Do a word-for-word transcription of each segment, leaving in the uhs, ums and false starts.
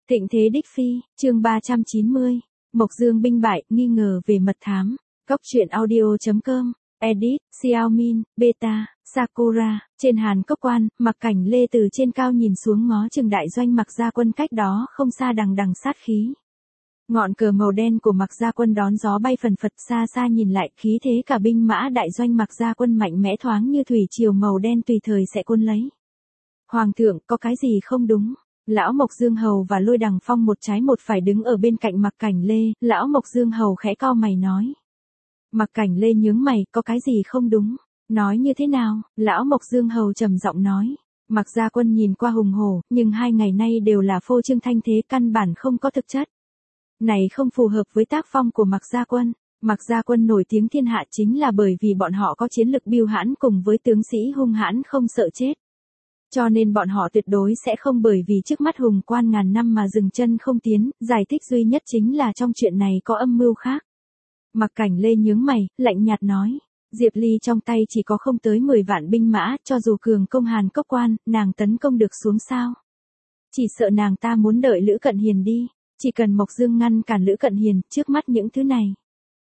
Thịnh thế đích phi, chương ba trăm chín mươi. Mộc Dương binh bại, nghi ngờ về mật thám. Góc truyện audio chấm com, edit, Xiaomin, Beta, Sakura. Trên Hàn Cốc Quan, Mặc Cảnh Lê từ trên cao nhìn xuống ngó chừng đại doanh Mặc Gia Quân cách đó không xa đằng đằng sát khí. Ngọn cờ màu đen của Mặc Gia Quân đón gió bay phần phật, xa xa nhìn lại, khí thế cả binh mã đại doanh Mặc Gia Quân mạnh mẽ thoáng như thủy triều màu đen tùy thời sẽ cuốn lấy. Hoàng thượng, có cái gì không đúng? Lão Mộc Dương Hầu và Lôi Đằng Phong một trái một phải đứng ở bên cạnh Mặc Cảnh Lê, lão Mộc Dương Hầu khẽ cau mày nói. Mặc Cảnh Lê nhướng mày, có cái gì không đúng? Nói như thế nào? Lão Mộc Dương Hầu trầm giọng nói. Mặc Gia Quân nhìn qua hùng hổ, nhưng hai ngày nay đều là phô trương thanh thế, căn bản không có thực chất. Này không phù hợp với tác phong của Mặc Gia Quân. Mặc Gia Quân nổi tiếng thiên hạ chính là bởi vì bọn họ có chiến lực bưu hãn cùng với tướng sĩ hung hãn không sợ chết. Cho nên bọn họ tuyệt đối sẽ không bởi vì trước mắt hùng quan ngàn năm mà dừng chân không tiến, giải thích duy nhất chính là trong chuyện này có âm mưu khác. Mặc Cảnh Lê nhướng mày, lạnh nhạt nói, Diệp Ly trong tay chỉ có không tới mười vạn binh mã, cho dù cường công Hàn Cốc Quan, nàng tấn công được xuống sao? Chỉ sợ nàng ta muốn đợi Lữ Cận Hiền đi, chỉ cần Mộc Dương ngăn cản Lữ Cận Hiền, trước mắt những thứ này.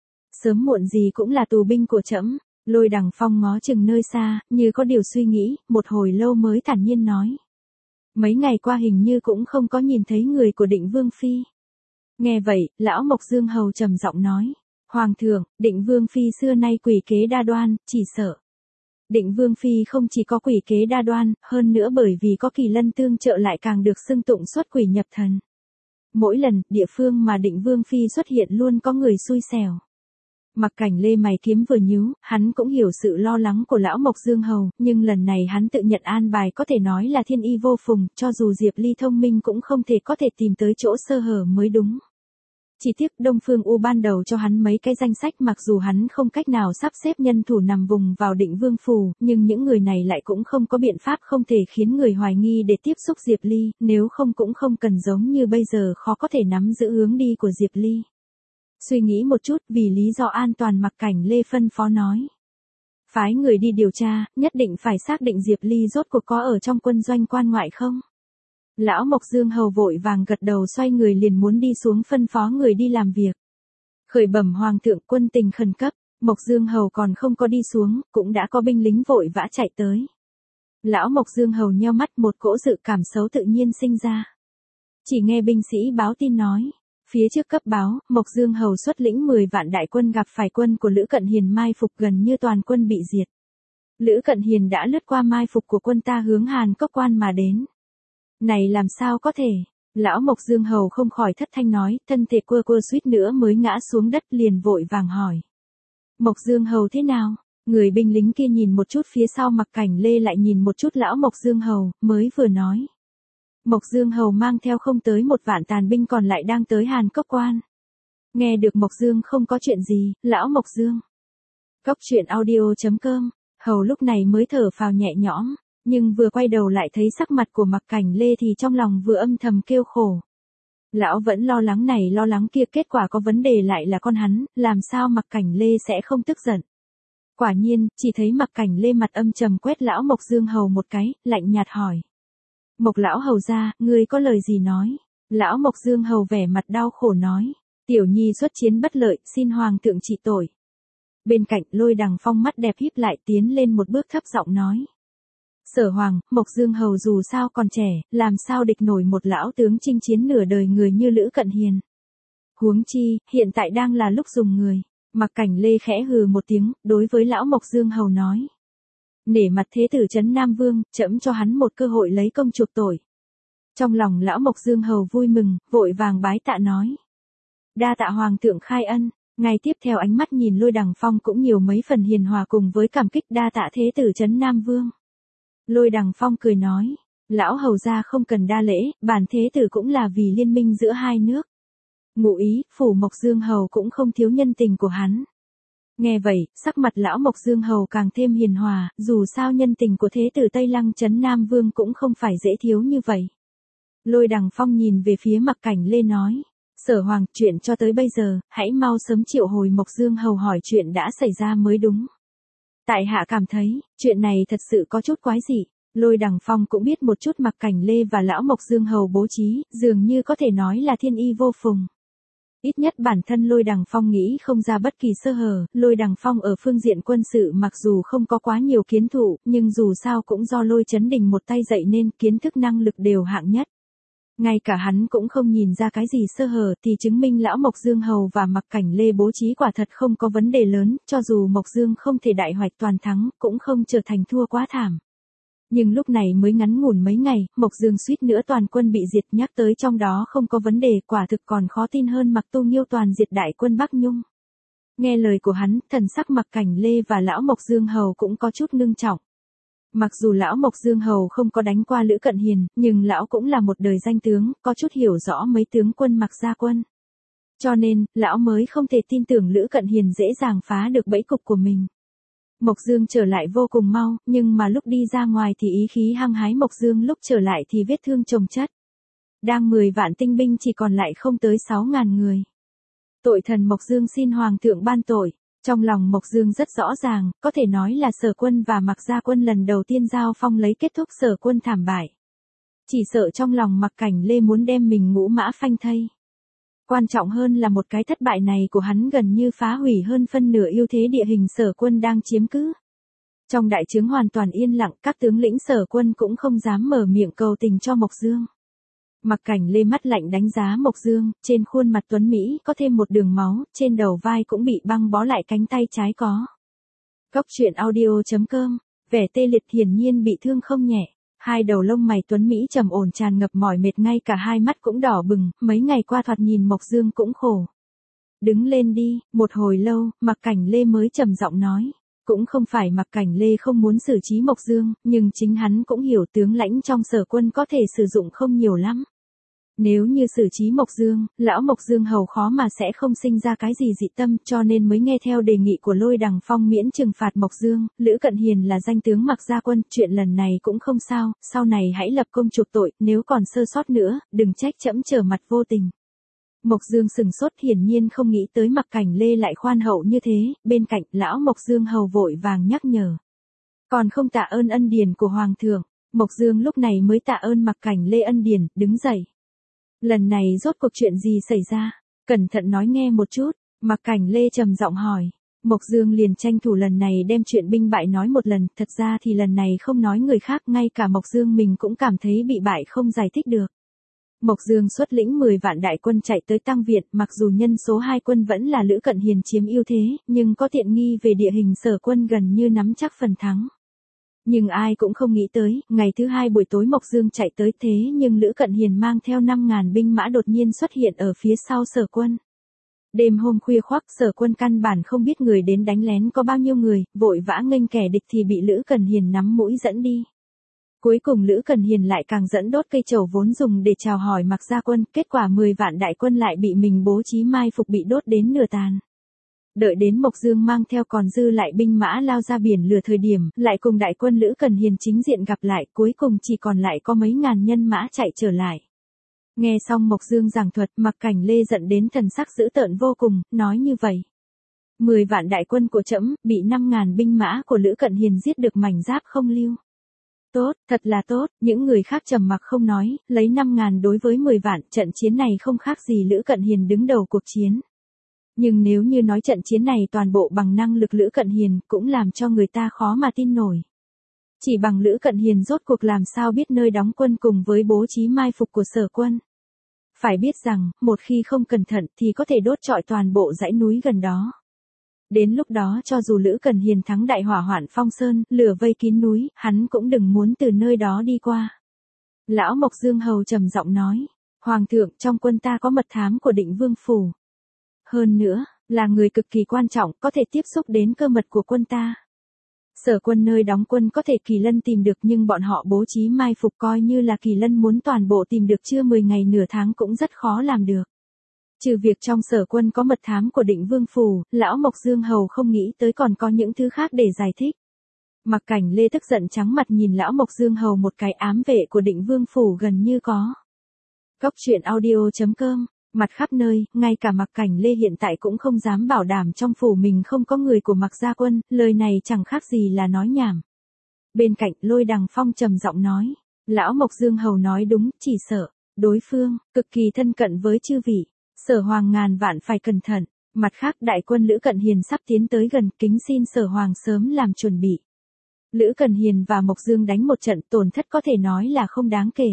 Sớm muộn gì cũng là tù binh của trẫm. Lôi Đằng Phong ngó chừng nơi xa, như có điều suy nghĩ, một hồi lâu mới thản nhiên nói. Mấy ngày qua hình như cũng không có nhìn thấy người của Định Vương Phi. Nghe vậy, lão Mộc Dương Hầu trầm giọng nói. Hoàng thượng, Định Vương Phi xưa nay quỷ kế đa đoan, chỉ sợ. Định Vương Phi không chỉ có quỷ kế đa đoan, hơn nữa bởi vì có Kỳ Lân tương trợ lại càng được xưng tụng xuất quỷ nhập thần. Mỗi lần, địa phương mà Định Vương Phi xuất hiện luôn có người xui xẻo. Mặc Cảnh Lê mày kiếm vừa nhíu, hắn cũng hiểu sự lo lắng của lão Mộc Dương Hầu, nhưng lần này hắn tự nhận an bài có thể nói là thiên y vô phùng, cho dù Diệp Ly thông minh cũng không thể có thể tìm tới chỗ sơ hở mới đúng. Chỉ tiếc Đông Phương U ban đầu cho hắn mấy cái danh sách, mặc dù hắn không cách nào sắp xếp nhân thủ nằm vùng vào Định Vương phủ, nhưng những người này lại cũng không có biện pháp không thể khiến người hoài nghi để tiếp xúc Diệp Ly, nếu không cũng không cần giống như bây giờ khó có thể nắm giữ hướng đi của Diệp Ly. Suy nghĩ một chút, vì lý do an toàn Mặc Cảnh Lê phân phó nói. Phái người đi điều tra, nhất định phải xác định Diệp Ly rốt cuộc có ở trong quân doanh quan ngoại không? Lão Mộc Dương Hầu vội vàng gật đầu, xoay người liền muốn đi xuống phân phó người đi làm việc. Khởi bẩm Hoàng thượng, quân tình khẩn cấp. Mộc Dương Hầu còn không có đi xuống, cũng đã có binh lính vội vã chạy tới. Lão Mộc Dương Hầu nheo mắt, một cỗ dự cảm xấu tự nhiên sinh ra. Chỉ nghe binh sĩ báo tin nói. Phía trước cấp báo, Mộc Dương Hầu xuất lĩnh mười vạn đại quân gặp phải quân của Lữ Cận Hiền mai phục, gần như toàn quân bị diệt. Lữ Cận Hiền đã lướt qua mai phục của quân ta hướng Hàn Cốc Quan mà đến. Này làm sao có thể? Lão Mộc Dương Hầu không khỏi thất thanh nói, thân thể quơ quơ suýt nữa mới ngã xuống đất, liền vội vàng hỏi. Mộc Dương Hầu thế nào? Người binh lính kia nhìn một chút phía sau Mặc Cảnh Lê, lại nhìn một chút lão Mộc Dương Hầu, mới vừa nói. Mộc Dương Hầu mang theo không tới một vạn tàn binh còn lại đang tới Hàn Cốc Quan. Nghe được Mộc Dương không có chuyện gì, lão Mộc Dương. Góc truyện audio chấm com, Hầu lúc này mới thở phào nhẹ nhõm, nhưng vừa quay đầu lại thấy sắc mặt của Mặc Cảnh Lê thì trong lòng vừa âm thầm kêu khổ. Lão vẫn lo lắng này lo lắng kia, kết quả có vấn đề lại là con hắn, làm sao Mặc Cảnh Lê sẽ không tức giận. Quả nhiên, chỉ thấy Mặc Cảnh Lê mặt âm trầm quét lão Mộc Dương Hầu một cái, lạnh nhạt hỏi. Mộc lão hầu gia, ngươi có lời gì nói? Lão Mộc Dương Hầu vẻ mặt đau khổ nói. Tiểu nhi xuất chiến bất lợi, xin Hoàng thượng trị tội. Bên cạnh Lôi Đằng Phong mắt đẹp híp lại, tiến lên một bước thấp giọng nói. Sở Hoàng, Mộc Dương Hầu dù sao còn trẻ, làm sao địch nổi một lão tướng chinh chiến nửa đời người như Lữ Cận Hiền. Huống chi, hiện tại đang là lúc dùng người. Mặc Cảnh Lê khẽ hừ một tiếng, đối với lão Mộc Dương Hầu nói. Nể mặt thế tử trấn Nam Vương, trẫm cho hắn một cơ hội lấy công chuộc tội. Trong lòng lão Mộc Dương Hầu vui mừng, vội vàng bái tạ nói. Đa tạ Hoàng thượng khai ân. Ngay tiếp theo ánh mắt nhìn Lôi Đằng Phong cũng nhiều mấy phần hiền hòa cùng với cảm kích, đa tạ thế tử trấn Nam Vương. Lôi Đằng Phong cười nói. Lão hầu gia không cần đa lễ, bản thế tử cũng là vì liên minh giữa hai nước. Ngụ ý, phủ Mộc Dương Hầu cũng không thiếu nhân tình của hắn. Nghe vậy, sắc mặt lão Mộc Dương Hầu càng thêm hiền hòa, dù sao nhân tình của thế tử Tây Lăng trấn Nam Vương cũng không phải dễ thiếu như vậy. Lôi Đằng Phong nhìn về phía Mặc Cảnh Lê nói, Sở Hoàng, chuyện cho tới bây giờ, hãy mau sớm triệu hồi Mộc Dương Hầu hỏi chuyện đã xảy ra mới đúng. Tại hạ cảm thấy, chuyện này thật sự có chút quái dị. Lôi Đằng Phong cũng biết một chút Mặc Cảnh Lê và lão Mộc Dương Hầu bố trí, dường như có thể nói là thiên y vô phùng. Ít nhất bản thân Lôi Đằng Phong nghĩ không ra bất kỳ sơ hở, Lôi Đằng Phong ở phương diện quân sự mặc dù không có quá nhiều kiến thụ, nhưng dù sao cũng do Lôi Chấn Đình một tay dạy nên kiến thức năng lực đều hạng nhất. Ngay cả hắn cũng không nhìn ra cái gì sơ hở thì chứng minh lão Mộc Dương Hầu và Mặc Cảnh Lê bố trí quả thật không có vấn đề lớn, cho dù Mộc Dương không thể đại hoạch toàn thắng, cũng không trở thành thua quá thảm. Nhưng lúc này mới ngắn ngủn mấy ngày, Mộc Dương suýt nữa toàn quân bị diệt, nhắc tới trong đó không có vấn đề, quả thực còn khó tin hơn Mặc Tu Nghiêu toàn diệt đại quân Bắc Nhung. Nghe lời của hắn, thần sắc Mặc Cảnh Lê và lão Mộc Dương Hầu cũng có chút ngưng trọng. Mặc dù lão Mộc Dương Hầu không có đánh qua Lữ Cận Hiền, nhưng lão cũng là một đời danh tướng, có chút hiểu rõ mấy tướng quân Mặc gia quân. Cho nên, lão mới không thể tin tưởng Lữ Cận Hiền dễ dàng phá được bẫy cục của mình. Mộc Dương trở lại vô cùng mau, nhưng mà lúc đi ra ngoài thì ý khí hăng hái Mộc Dương lúc trở lại thì vết thương chồng chất. Đang mười vạn tinh binh chỉ còn lại không tới sáu ngàn người. Tội thần Mộc Dương xin Hoàng thượng ban tội. Trong lòng Mộc Dương rất rõ ràng, có thể nói là Sở quân và Mặc gia quân lần đầu tiên giao phong lấy kết thúc Sở quân thảm bại. Chỉ sợ trong lòng Mặc Cảnh Lê muốn đem mình ngũ mã phanh thây. Quan trọng hơn là một cái thất bại này của hắn gần như phá hủy hơn phân nửa ưu thế địa hình Sở quân đang chiếm cứ. Trong đại trướng hoàn toàn yên lặng, các tướng lĩnh Sở quân cũng không dám mở miệng cầu tình cho Mộc Dương. Mặc Cảnh Lê mắt lạnh đánh giá Mộc Dương, trên khuôn mặt tuấn Mỹ có thêm một đường máu, trên đầu vai cũng bị băng bó lại cánh tay trái có. Góc truyện audio chấm com, vẻ tê liệt hiển nhiên bị thương không nhẹ, hai đầu lông mày tuấn Mỹ trầm ổn tràn ngập mỏi mệt, ngay cả hai mắt cũng đỏ bừng, mấy ngày qua thoạt nhìn Mộc Dương cũng khổ. Đứng lên đi, một hồi lâu, Mặc Cảnh Lê mới trầm giọng nói. Cũng không phải Mặc Cảnh Lê không muốn xử trí Mộc Dương, nhưng chính hắn cũng hiểu tướng lãnh trong Sở quân có thể sử dụng không nhiều lắm. Nếu như xử trí Mộc Dương, lão Mộc Dương Hầu khó mà sẽ không sinh ra cái gì dị tâm, cho nên mới nghe theo đề nghị của Lôi Đằng Phong miễn trừng phạt Mộc Dương. Lữ Cận Hiền là danh tướng Mặc gia quân, chuyện lần này cũng không sao, sau này hãy lập công chuộc tội, nếu còn sơ sót nữa, đừng trách trẫm trở mặt vô tình. Mộc Dương sừng sốt, hiển nhiên không nghĩ tới Mặc Cảnh Lê lại khoan hậu như thế, bên cạnh lão Mộc Dương Hầu vội vàng nhắc nhở. Còn không tạ ơn ân điển của Hoàng thượng. Mộc Dương lúc này mới tạ ơn Mặc Cảnh Lê ân điển, đứng dậy. Lần này rốt cuộc chuyện gì xảy ra? Cẩn thận nói nghe một chút. Mặc Cảnh Lê trầm giọng hỏi. Mộc Dương liền tranh thủ lần này đem chuyện binh bại nói một lần, thật ra thì lần này không nói người khác, ngay cả Mộc Dương mình cũng cảm thấy bị bại không giải thích được. Mộc Dương xuất lĩnh mười vạn đại quân chạy tới Tăng Viện, mặc dù nhân số hai quân vẫn là Lữ Cận Hiền chiếm ưu thế, nhưng có tiện nghi về địa hình Sở quân gần như nắm chắc phần thắng. Nhưng ai cũng không nghĩ tới, ngày thứ hai buổi tối Mộc Dương chạy tới thế nhưng Lữ Cận Hiền mang theo năm ngàn binh mã đột nhiên xuất hiện ở phía sau Sở quân. Đêm hôm khuya khoắt, Sở quân căn bản không biết người đến đánh lén có bao nhiêu người, vội vã nghênh kẻ địch thì bị Lữ Cận Hiền nắm mũi dẫn đi. Cuối cùng Lữ Cận Hiền lại càng dẫn đốt cây trầu vốn dùng để chào hỏi Mặc gia quân, kết quả mười vạn đại quân lại bị mình bố trí mai phục bị đốt đến nửa tàn. Đợi đến Mộc Dương mang theo còn dư lại binh mã lao ra biển lửa thời điểm, lại cùng đại quân Lữ Cận Hiền chính diện gặp lại, cuối cùng chỉ còn lại có mấy ngàn nhân mã chạy trở lại. Nghe xong Mộc Dương giảng thuật, Mặc Cảnh Lê giận đến thần sắc dữ tợn vô cùng, nói như vậy. Mười vạn đại quân của trẫm bị năm ngàn binh mã của Lữ Cận Hiền giết được mảnh giáp không lưu. Tốt, thật là tốt, những người khác trầm mặc không nói, lấy năm ngàn đối với mười vạn, trận chiến này không khác gì Lữ Cận Hiền đứng đầu cuộc chiến. Nhưng nếu như nói trận chiến này toàn bộ bằng năng lực Lữ Cận Hiền, cũng làm cho người ta khó mà tin nổi. Chỉ bằng Lữ Cận Hiền rốt cuộc làm sao biết nơi đóng quân cùng với bố trí mai phục của Sở quân. Phải biết rằng, một khi không cẩn thận thì có thể đốt trọi toàn bộ dãy núi gần đó. Đến lúc đó cho dù Lữ Cận Hiền thắng đại hỏa hoạn Phong Sơn, lửa vây kín núi, hắn cũng đừng muốn từ nơi đó đi qua. Lão Mộc Dương Hầu trầm giọng nói, Hoàng thượng, trong quân ta có mật thám của Định Vương Phủ. Hơn nữa, là người cực kỳ quan trọng, có thể tiếp xúc đến cơ mật của quân ta. Sở quân nơi đóng quân có thể Kỳ Lân tìm được, nhưng bọn họ bố trí mai phục coi như là Kỳ Lân muốn toàn bộ tìm được chưa mười ngày nửa tháng cũng rất khó làm được. Trừ việc trong Sở quân có mật thám của Định Vương Phủ, lão Mộc Dương Hầu không nghĩ tới còn có những thứ khác để giải thích. Mặc Cảnh Lê tức giận trắng mặt nhìn lão Mộc Dương Hầu một cái, ám vệ của Định Vương Phủ gần như có. Góc truyện audio chấm com, mặt khắp nơi, ngay cả Mặc Cảnh Lê hiện tại cũng không dám bảo đảm trong phủ mình không có người của Mặc gia quân, lời này chẳng khác gì là nói nhảm. Bên cạnh Lôi Đằng Phong trầm giọng nói. Lão Mộc Dương Hầu nói đúng, chỉ sợ. Đối phương, cực kỳ thân cận với chư vị. Sở Hoàng ngàn vạn phải cẩn thận. Mặt khác đại quân Lữ Cận Hiền sắp tiến tới gần, kính xin Sở Hoàng sớm làm chuẩn bị. Lữ Cận Hiền và Mộc Dương đánh một trận, tổn thất có thể nói là không đáng kể.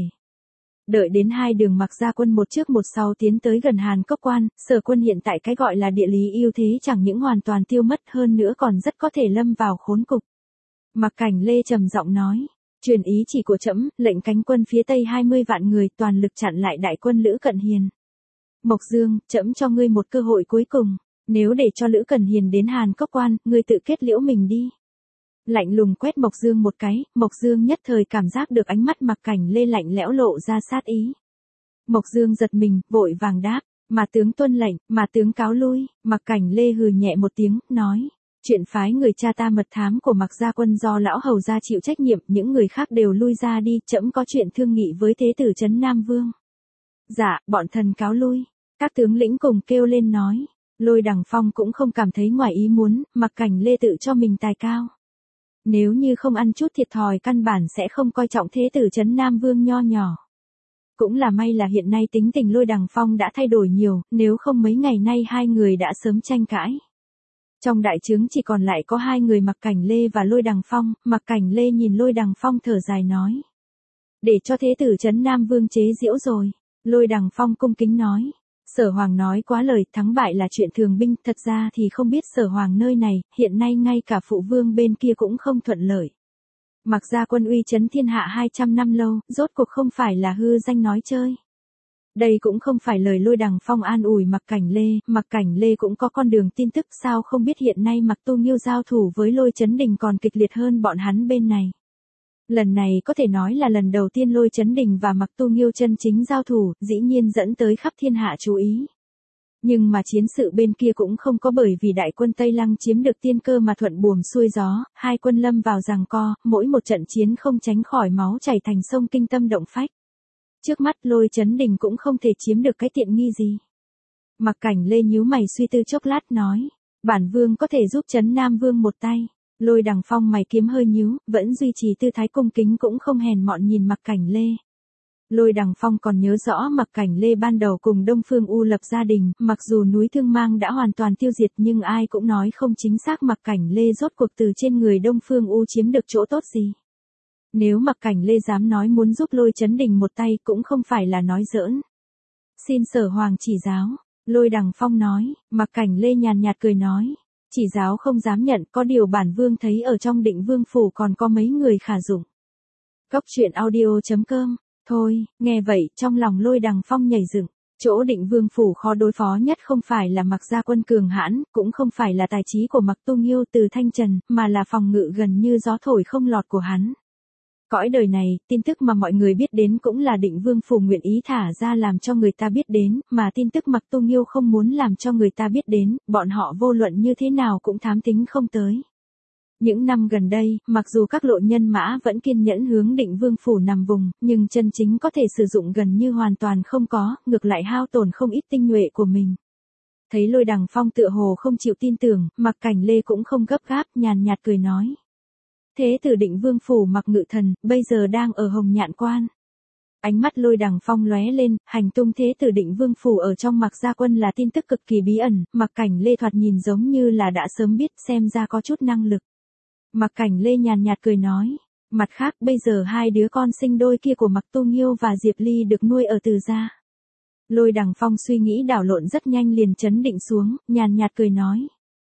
Đợi đến hai đường Mặc Gia quân một trước một sau tiến tới gần Hàn Cốc Quan, Sở quân hiện tại cái gọi là địa lý ưu thế chẳng những hoàn toàn tiêu mất hơn nữa còn rất có thể lâm vào khốn cục. Mặc Cảnh Lê trầm giọng nói, truyền ý chỉ của trẫm, lệnh cánh quân phía tây hai mươi vạn người toàn lực chặn lại đại quân Lữ Cận Hiền. Mộc Dương, trẫm cho ngươi một cơ hội cuối cùng, nếu để cho Lữ Cận Hiền đến Hàn Cốc Quan, ngươi tự kết liễu mình đi. Lạnh lùng quét Mộc Dương một cái, Mộc Dương nhất thời cảm giác được ánh mắt Mặc Cảnh Lê lạnh lẽo lộ ra sát ý. Mộc Dương giật mình, vội vàng đáp, mà tướng tuân lệnh, mà tướng cáo lui. Mặc Cảnh Lê hừ nhẹ một tiếng, nói, chuyện phái người cha ta mật thám của Mặc Gia quân do lão hầu gia chịu trách nhiệm, những người khác đều lui ra đi, trẫm có chuyện thương nghị với thế tử trấn Nam Vương. Dạ, bọn thần cáo lui. Các tướng lĩnh cùng kêu lên nói. Lôi Đằng Phong cũng không cảm thấy ngoài ý muốn, Mặc Cảnh Lê tự cho mình tài cao. Nếu như không ăn chút thiệt thòi căn bản sẽ không coi trọng thế tử trấn Nam Vương nho nhỏ. Cũng là may là hiện nay tính tình Lôi Đằng Phong đã thay đổi nhiều, nếu không mấy ngày nay hai người đã sớm tranh cãi. Trong đại trướng chỉ còn lại có hai người Mặc Cảnh Lê và Lôi Đằng Phong, Mặc Cảnh Lê nhìn Lôi Đằng Phong thở dài nói. Để cho thế tử trấn Nam Vương chế giễu rồi. Lôi Đằng Phong cung kính nói. Sở Hoàng nói quá lời, thắng bại là chuyện thường binh, thật ra thì không biết Sở Hoàng nơi này, hiện nay ngay cả phụ vương bên kia cũng không thuận lợi. Mặc Gia quân uy chấn thiên hạ hai trăm năm lâu, rốt cuộc không phải là hư danh nói chơi. Đây cũng không phải lời Lôi Đằng Phong an ủi Mặc Cảnh Lê, Mặc Cảnh Lê cũng có con đường tin tức, sao không biết hiện nay Mặc Tu Nghiêu giao thủ với Lôi Chấn Đình còn kịch liệt hơn bọn hắn bên này. Lần này có thể nói là lần đầu tiên Lôi Chấn Đình và Mặc Tu Nghiêu chân chính giao thủ, dĩ nhiên dẫn tới khắp thiên hạ chú ý. Nhưng mà chiến sự bên kia cũng không có bởi vì đại quân Tây Lăng chiếm được tiên cơ mà thuận buồm xuôi gió, hai quân lâm vào giằng co, mỗi một trận chiến không tránh khỏi máu chảy thành sông kinh tâm động phách. Trước mắt Lôi Chấn Đình cũng không thể chiếm được cái tiện nghi gì. Mặc Cảnh Lê nhíu mày suy tư chốc lát nói, bản vương có thể giúp Trấn Nam Vương một tay. Lôi Đằng Phong mày kiếm hơi nhíu, vẫn duy trì tư thái cung kính cũng không hèn mọn nhìn Mặc Cảnh Lê. Lôi Đằng Phong còn nhớ rõ Mặc Cảnh Lê ban đầu cùng Đông Phương U lập gia đình, mặc dù núi Thương Mang đã hoàn toàn tiêu diệt nhưng ai cũng nói không chính xác Mặc Cảnh Lê rốt cuộc từ trên người Đông Phương U chiếm được chỗ tốt gì. Nếu Mặc Cảnh Lê dám nói muốn giúp Lôi Chấn Đình một tay cũng không phải là nói giỡn. Xin Sở Hoàng chỉ giáo, Lôi Đằng Phong nói. Mặc Cảnh Lê nhàn nhạt cười nói. Chỉ giáo không dám nhận, có điều bản vương thấy ở trong Định Vương phủ còn có mấy người khả dụng. Cốc truyện audio chấm com. Thôi, nghe vậy, trong lòng Lôi Đằng Phong nhảy dựng. Chỗ Định Vương phủ khó đối phó nhất không phải là Mặc Gia quân cường hãn, cũng không phải là tài trí của Mặc Tu Nghiêu từ Thanh Trần, mà là phòng ngự gần như gió thổi không lọt của hắn. Cõi đời này, tin tức mà mọi người biết đến cũng là Định Vương phủ nguyện ý thả ra làm cho người ta biết đến, mà tin tức Mặc Tu Nghiêu không muốn làm cho người ta biết đến, bọn họ vô luận như thế nào cũng thám tính không tới. Những năm gần đây, mặc dù các lộ nhân mã vẫn kiên nhẫn hướng Định Vương phủ nằm vùng, nhưng chân chính có thể sử dụng gần như hoàn toàn không có, ngược lại hao tổn không ít tinh nhuệ của mình. Thấy Lôi Đằng Phong tựa hồ không chịu tin tưởng, Mặc Cảnh Lê cũng không gấp gáp, nhàn nhạt cười nói. Thế tử Định Vương phủ Mặc Ngự Thần, bây giờ đang ở Hồng Nhạn Quan. Ánh mắt Lôi Đằng Phong lóe lên, hành tung thế tử Định Vương phủ ở trong Mặc Gia quân là tin tức cực kỳ bí ẩn, Mặc Cảnh Lê thoạt nhìn giống như là đã sớm biết, xem ra có chút năng lực. Mặc Cảnh Lê nhàn nhạt cười nói, mặt khác bây giờ hai đứa con sinh đôi kia của Mặc Tu Nghiêu và Diệp Ly được nuôi ở Từ gia. Lôi Đằng Phong suy nghĩ đảo lộn rất nhanh liền chấn định xuống, nhàn nhạt cười nói.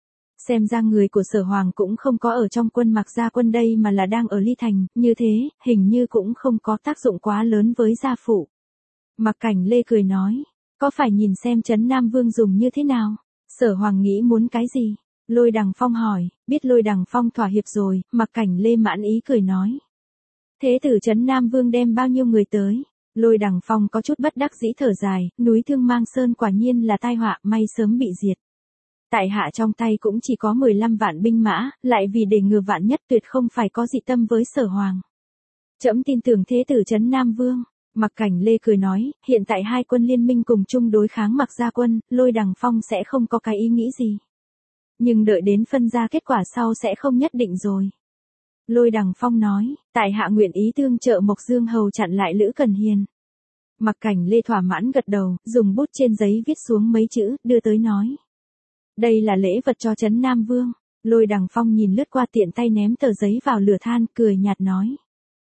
Xem ra người của Sở Hoàng cũng không có ở trong quân Mặc Gia quân đây mà là đang ở Ly Thành, như thế, hình như cũng không có tác dụng quá lớn với gia phụ. Mặc Cảnh Lê cười nói, có phải nhìn xem Trấn Nam Vương dùng như thế nào? Sở Hoàng nghĩ muốn cái gì? Lôi Đằng Phong hỏi, biết Lôi Đằng Phong thỏa hiệp rồi, Mặc Cảnh Lê mãn ý cười nói. Thế tử Trấn Nam Vương đem bao nhiêu người tới? Lôi Đằng Phong có chút bất đắc dĩ thở dài, núi Thương Mang Sơn quả nhiên là tai họa, may sớm bị diệt. Tại hạ trong tay cũng chỉ có mười lăm vạn binh mã, lại vì để ngừa vạn nhất tuyệt không phải có dị tâm với Sở Hoàng. Trẫm tin tưởng thế tử Trấn Nam Vương. Mặc Cảnh Lê cười nói, hiện tại hai quân liên minh cùng chung đối kháng Mặc Gia quân, Lôi Đằng Phong sẽ không có cái ý nghĩ gì. Nhưng đợi đến phân ra kết quả sau sẽ không nhất định rồi. Lôi Đằng Phong nói, tại hạ nguyện ý tương trợ Mộc Dương Hầu chặn lại Lữ Cần Hiền. Mặc Cảnh Lê thỏa mãn gật đầu, dùng bút trên giấy viết xuống mấy chữ, đưa tới nói. Đây là lễ vật cho Trấn Nam Vương. Lôi Đằng Phong nhìn lướt qua tiện tay ném tờ giấy vào lửa than, cười nhạt nói.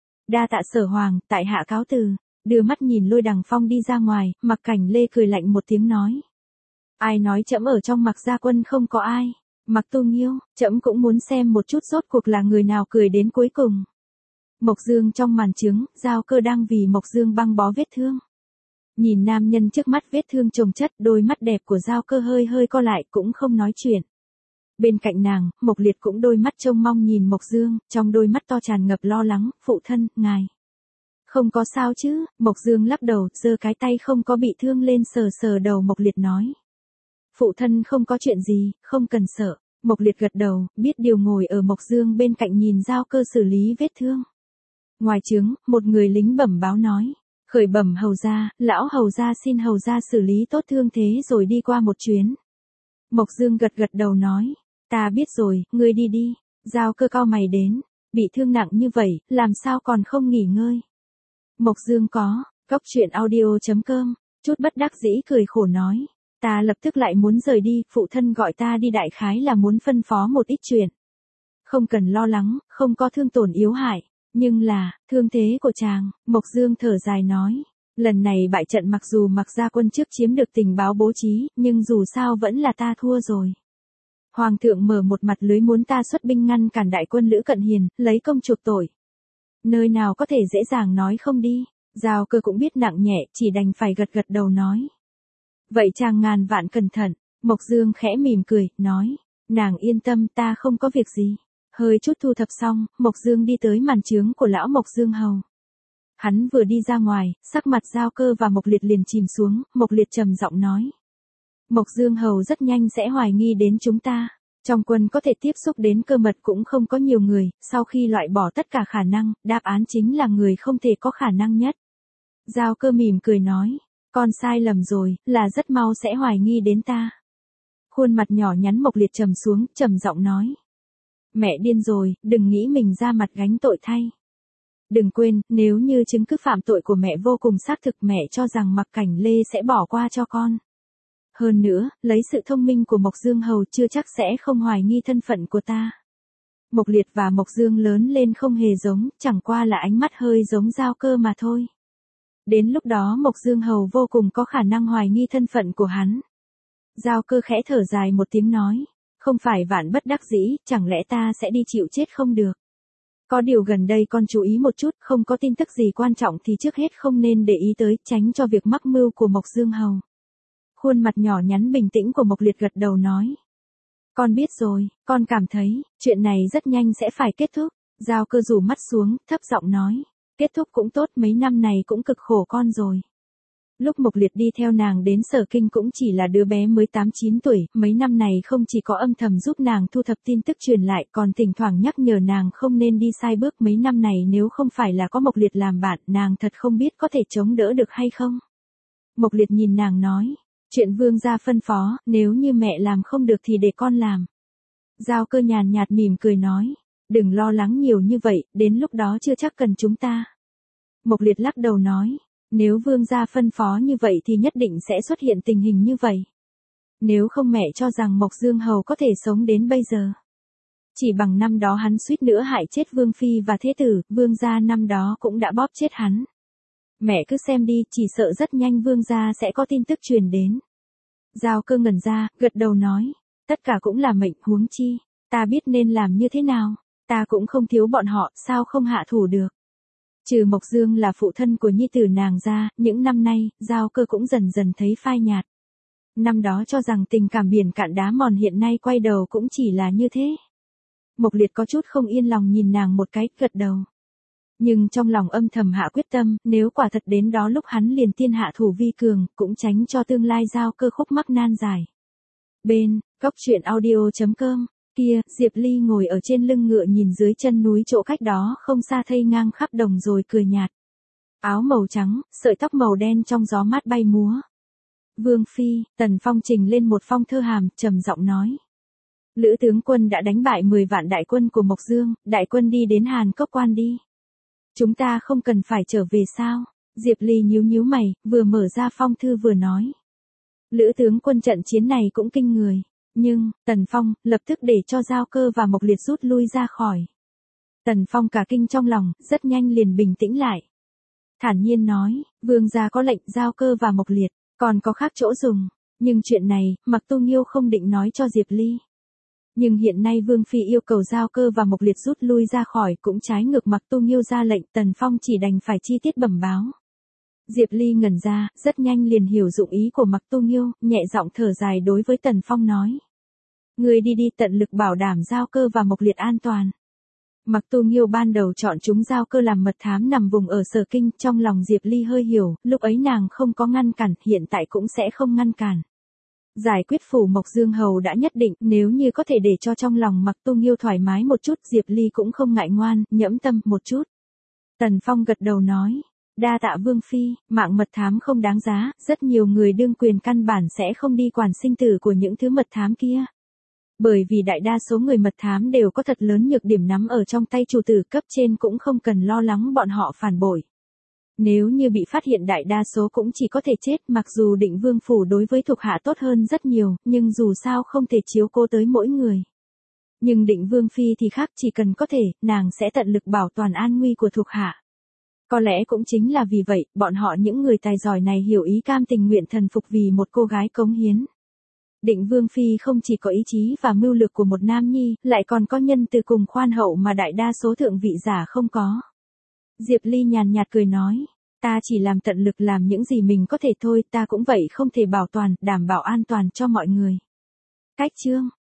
Đa tạ Sở Hoàng, tại hạ cáo từ. Đưa mắt nhìn Lôi Đằng Phong đi ra ngoài, Mặc Cảnh Lê cười lạnh một tiếng nói. Ai nói trẫm ở trong Mặc gia quân không có ai. Mặc Tu Nghiêu, trẫm cũng muốn xem một chút rốt cuộc là người nào cười đến cuối cùng. Mộc Dương trong màn trướng, Giao Cơ đang vì Mộc Dương băng bó vết thương. Nhìn nam nhân trước mắt vết thương chồng chất, đôi mắt đẹp của Giao Cơ hơi hơi co lại cũng không nói chuyện. Bên cạnh nàng, Mộc Liệt cũng đôi mắt trông mong nhìn Mộc Dương, trong đôi mắt to tràn ngập lo lắng, phụ thân, ngài. Không có sao chứ, Mộc Dương lắc đầu, giơ cái tay không có bị thương lên sờ sờ đầu Mộc Liệt nói. Phụ thân không có chuyện gì, không cần sợ. Mộc Liệt gật đầu, biết điều ngồi ở Mộc Dương bên cạnh nhìn Giao Cơ xử lý vết thương. Ngoài trướng, một người lính bẩm báo nói. Khởi bẩm hầu gia, lão hầu gia xin hầu gia xử lý tốt thương thế rồi đi qua một chuyến. Mộc Dương gật gật đầu nói. Ta biết rồi, ngươi đi đi. Giao Cơ cau mày đến. Bị thương nặng như vậy, làm sao còn không nghỉ ngơi. Mộc Dương có, cốc truyện audio chấm com, chút bất đắc dĩ cười khổ nói. Ta lập tức lại muốn rời đi, phụ thân gọi ta đi đại khái là muốn phân phó một ít chuyện. Không cần lo lắng, không có thương tổn yếu hại. Nhưng là, thương thế của chàng, Mộc Dương thở dài nói. Lần này bại trận mặc dù Mặc gia quân trước chiếm được tình báo bố trí, nhưng dù sao vẫn là ta thua rồi. Hoàng thượng mở một mặt lưới muốn ta xuất binh ngăn cản đại quân Lữ Cận Hiền, lấy công chuộc tội. Nơi nào có thể dễ dàng nói không đi. Giao Cơ cũng biết nặng nhẹ, chỉ đành phải gật gật đầu nói. Vậy chàng ngàn vạn cẩn thận. Mộc Dương khẽ mỉm cười, nói. Nàng yên tâm, ta không có việc gì. Hơi chút thu thập xong, Mộc Dương đi tới màn trướng của lão Mộc Dương Hầu. Hắn vừa đi ra ngoài, sắc mặt Giao Cơ và Mộc Liệt liền chìm xuống, Mộc Liệt trầm giọng nói. Mộc Dương Hầu rất nhanh sẽ hoài nghi đến chúng ta. Trong quân có thể tiếp xúc đến cơ mật cũng không có nhiều người, sau khi loại bỏ tất cả khả năng, đáp án chính là người không thể có khả năng nhất. Giao Cơ mỉm cười nói. Con sai lầm rồi, là rất mau sẽ hoài nghi đến ta. Khuôn mặt nhỏ nhắn Mộc Liệt trầm xuống, trầm giọng nói. Mẹ điên rồi, đừng nghĩ mình ra mặt gánh tội thay. Đừng quên, nếu như chứng cứ phạm tội của mẹ vô cùng xác thực, mẹ cho rằng Mặc Cảnh Lê sẽ bỏ qua cho con. Hơn nữa, lấy sự thông minh của Mộc Dương Hầu chưa chắc sẽ không hoài nghi thân phận của ta. Mộc Liệt và Mộc Dương lớn lên không hề giống, chẳng qua là ánh mắt hơi giống Giao Cơ mà thôi. Đến lúc đó Mộc Dương Hầu vô cùng có khả năng hoài nghi thân phận của hắn. Giao Cơ khẽ thở dài một tiếng nói. Không phải vạn bất đắc dĩ, chẳng lẽ ta sẽ đi chịu chết không được. Có điều gần đây con chú ý một chút, không có tin tức gì quan trọng thì trước hết không nên để ý tới, tránh cho việc mắc mưu của Mộc Dương Hầu. Khuôn mặt nhỏ nhắn bình tĩnh của Mộc Liệt gật đầu nói. Con biết rồi, con cảm thấy, chuyện này rất nhanh sẽ phải kết thúc. Giao Cơ rủ mắt xuống, thấp giọng nói. Kết thúc cũng tốt, mấy năm này cũng cực khổ con rồi. Lúc Mộc Liệt đi theo nàng đến Sở Kinh cũng chỉ là đứa bé mới tám chín tuổi, mấy năm này không chỉ có âm thầm giúp nàng thu thập tin tức truyền lại, còn thỉnh thoảng nhắc nhở nàng không nên đi sai bước. Mấy năm này nếu không phải là có Mộc Liệt làm bạn, nàng thật không biết có thể chống đỡ được hay không. Mộc Liệt nhìn nàng nói, chuyện vương gia phân phó, nếu như mẹ làm không được thì để con làm. Giao Cơ nhàn nhạt mỉm cười nói, đừng lo lắng nhiều như vậy, đến lúc đó chưa chắc cần chúng ta. Mộc Liệt lắc đầu nói. Nếu vương gia phân phó như vậy thì nhất định sẽ xuất hiện tình hình như vậy. Nếu không mẹ cho rằng Mộc Dương Hầu có thể sống đến bây giờ. Chỉ bằng năm đó hắn suýt nữa hại chết vương phi và thế tử, vương gia năm đó cũng đã bóp chết hắn. Mẹ cứ xem đi, chỉ sợ rất nhanh vương gia sẽ có tin tức truyền đến. Giao Cơ ngẩn ra, gật đầu nói, tất cả cũng là mệnh, huống chi, ta biết nên làm như thế nào, ta cũng không thiếu bọn họ, sao không hạ thủ được. Trừ Mộc Dương là phụ thân của nhi tử nàng ra, những năm nay, Giao Cơ cũng dần dần thấy phai nhạt. Năm đó cho rằng tình cảm biển cạn đá mòn, hiện nay quay đầu cũng chỉ là như thế. Mộc Liệt có chút không yên lòng nhìn nàng một cái, gật đầu. Nhưng trong lòng âm thầm hạ quyết tâm, nếu quả thật đến đó lúc hắn liền tiên hạ thủ vi cường, cũng tránh cho tương lai Giao Cơ khúc mắc nan giải. Bên, cốc truyện audio chấm com. Kia, Diệp Ly ngồi ở trên lưng ngựa nhìn dưới chân núi chỗ cách đó không xa thây ngang khắp đồng rồi cười nhạt. Áo màu trắng, sợi tóc màu đen trong gió mát bay múa. Vương phi, Tần Phong trình lên một phong thơ hàm, trầm giọng nói. Lữ tướng quân đã đánh bại mười vạn đại quân của Mộc Dương, đại quân đi đến Hàn Cốc Quan đi. Chúng ta không cần phải trở về sao? Diệp Ly nhíu nhíu mày, vừa mở ra phong thư vừa nói. Lữ tướng quân trận chiến này cũng kinh người. Nhưng, Tần Phong, lập tức để cho Giao Cơ và Mộc Liệt rút lui ra khỏi. Tần Phong cả kinh trong lòng, rất nhanh liền bình tĩnh lại. Thản nhiên nói, vương gia có lệnh Giao Cơ và Mộc Liệt, còn có khác chỗ dùng. Nhưng chuyện này, Mặc Tu Nghiêu không định nói cho Diệp Ly. Nhưng hiện nay Vương Phi yêu cầu Giao Cơ và Mộc Liệt rút lui ra khỏi cũng trái ngược Mặc Tu Nghiêu ra lệnh, Tần Phong chỉ đành phải chi tiết bẩm báo. Diệp Ly ngẩn ra, rất nhanh liền hiểu dụng ý của Mặc Tu Nghiêu, nhẹ giọng thở dài đối với Tần Phong nói. Người đi đi tận lực bảo đảm Giao Cơ và Mộc Liệt an toàn. Mặc Tu Nghiêu ban đầu chọn chúng Giao Cơ làm mật thám nằm vùng ở Sở Kinh, trong lòng Diệp Ly hơi hiểu, lúc ấy nàng không có ngăn cản, hiện tại cũng sẽ không ngăn cản. Giải quyết phủ Mộc Dương Hầu đã nhất định, nếu như có thể để cho trong lòng Mặc Tu Nghiêu thoải mái một chút, Diệp Ly cũng không ngại ngoan, nhẫm tâm một chút. Tần Phong gật đầu nói, đa tạ Vương Phi, mạng mật thám không đáng giá, rất nhiều người đương quyền căn bản sẽ không đi quản sinh tử của những thứ mật thám kia. Bởi vì đại đa số người mật thám đều có thật lớn nhược điểm nắm ở trong tay chủ tử, cấp trên cũng không cần lo lắng bọn họ phản bội. Nếu như bị phát hiện đại đa số cũng chỉ có thể chết, mặc dù Định Vương phủ đối với thuộc hạ tốt hơn rất nhiều, nhưng dù sao không thể chiếu cố tới mỗi người. Nhưng Định Vương Phi thì khác, chỉ cần có thể, nàng sẽ tận lực bảo toàn an nguy của thuộc hạ. Có lẽ cũng chính là vì vậy, bọn họ những người tài giỏi này hiểu ý cam tình nguyện thần phục vì một cô gái cống hiến. Định Vương Phi không chỉ có ý chí và mưu lược của một nam nhi, lại còn có nhân từ cùng khoan hậu mà đại đa số thượng vị giả không có. Diệp Ly nhàn nhạt cười nói, ta chỉ làm tận lực làm những gì mình có thể thôi, ta cũng vậy không thể bảo toàn, đảm bảo an toàn cho mọi người. Cách chương